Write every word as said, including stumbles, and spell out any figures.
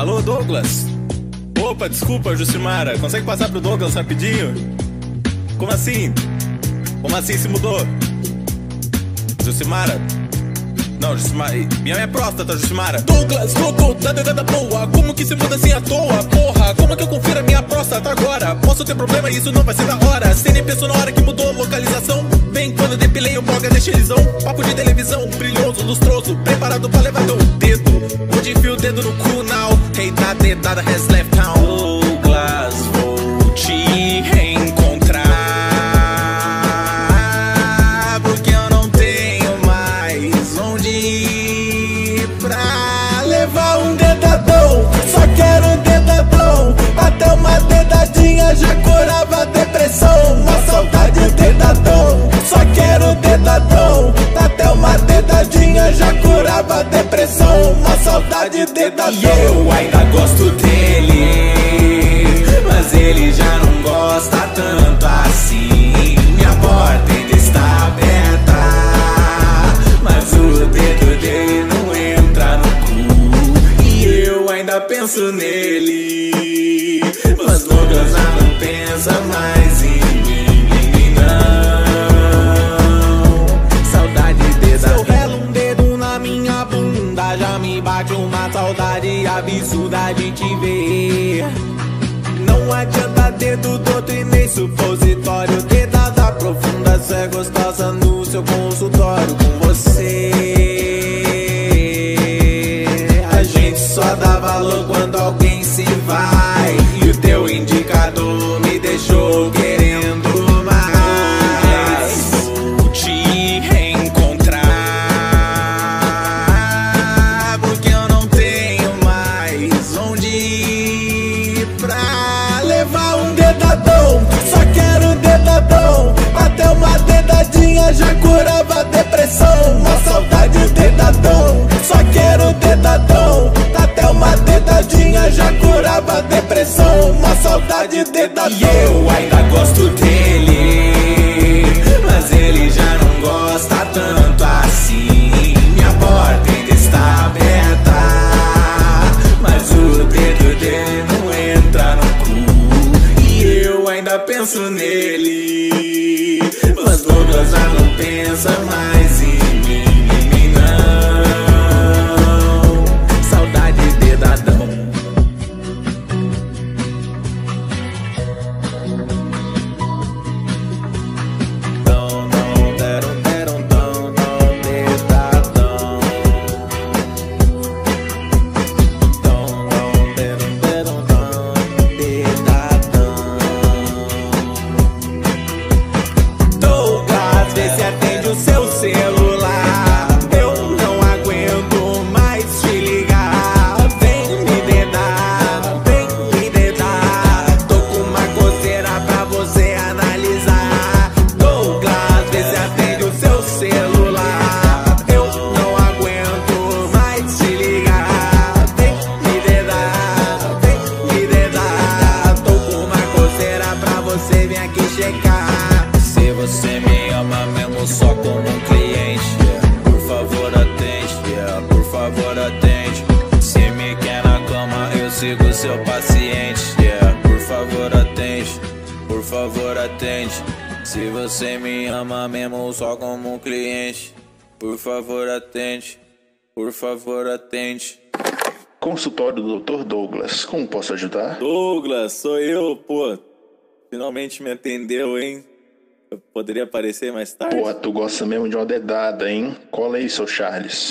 Alô, Douglas? Opa, desculpa, Jucimara. Consegue passar pro Douglas rapidinho? Como assim? Como assim se mudou? Jucimara? Não, Jucimara. Minha é próstata, Jucimara. Douglas, louco, da dedada boa. Como que se muda assim à toa? Porra, como que eu confiro a minha próstata agora? Posso ter problema e isso não vai ser da hora. Cê nem pensou na hora que mudou a localização? Bem, quando eu depilei o boga, deixei lisão. Papo de televisão, brilhoso, lustroso. Preparado pra levar teu dedo. Onde enfio o dedo no cu, now. Hey, da dedada has left town. Douglas, vou te reencontrar. Porque eu não tenho mais onde ir pra levar um dedadão. Só quero um dedadão. Até uma dedadinha já curava a depressão. Uma saudade dedadão. Só quero um dedadão. Até uma dedadinha já curava a depressão. Uma saudade dedadão. E eu ainda gosto dele, mas ele já não gosta tanto assim. Minha porta ainda está aberta, mas o dedo dele não entra no cu. E eu ainda penso nele, mas Douglas já não pensa mais em mim, não. Saudade dedadão. Se eu relo um dedo na minha bunda, já me bate uma saudade absurda de te ver. Não adianta dedo do outro e nem supositório. Dedada profunda, cê é gostosa no seu consultório. Com você a gente só dá valor quando alguém se vai. E o teu indicador me deixou querendo mais. Vou te reencontrar, porque eu não tenho mais onde ir pra levar um dedadão. Só quero um dedadão. Até uma dedadinha já curava a depressão. Uma saudade dedadão. Só quero um dedadão. Até uma dedadinha já curava a depressão. Uma saudade dedadão. E eu ainda gosto dele, mas ele já não gosta tanto assim. Minha porta ainda está aberta, mas o dedo dele não entra no cu. E eu ainda penso nele, mas Douglas já não pensa mais em mim, não. Saudade dedadão. Não, não, deram, deram, não, não, dedadão. Não, não, deram, deram, não, dedadão. Douglas, vê se atende o seu celular. Eu não aguento mais te ligar. Vem me dedar, vem me dedar. Tô com uma coceira pra você analisar. Douglas, vê se atende o seu celular. Eu não aguento mais te ligar. Vem me dedar, vem me dedar. Tô com uma coceira pra você, vem aqui checar. Se você me ama mesmo só como um cliente, yeah, por favor atende, yeah, por favor atende. Se me quer na cama eu sigo seu paciente, yeah, por favor atende, por favor atende. Se você me ama mesmo só como um cliente, por favor atende, por favor atende. Consultório do doutor Douglas, como posso ajudar? Douglas, sou eu, pô. Finalmente me atendeu, hein? Eu poderia aparecer mais tarde? Porra, tu gosta mesmo de uma dedada, hein? Cola aí, seu Charles.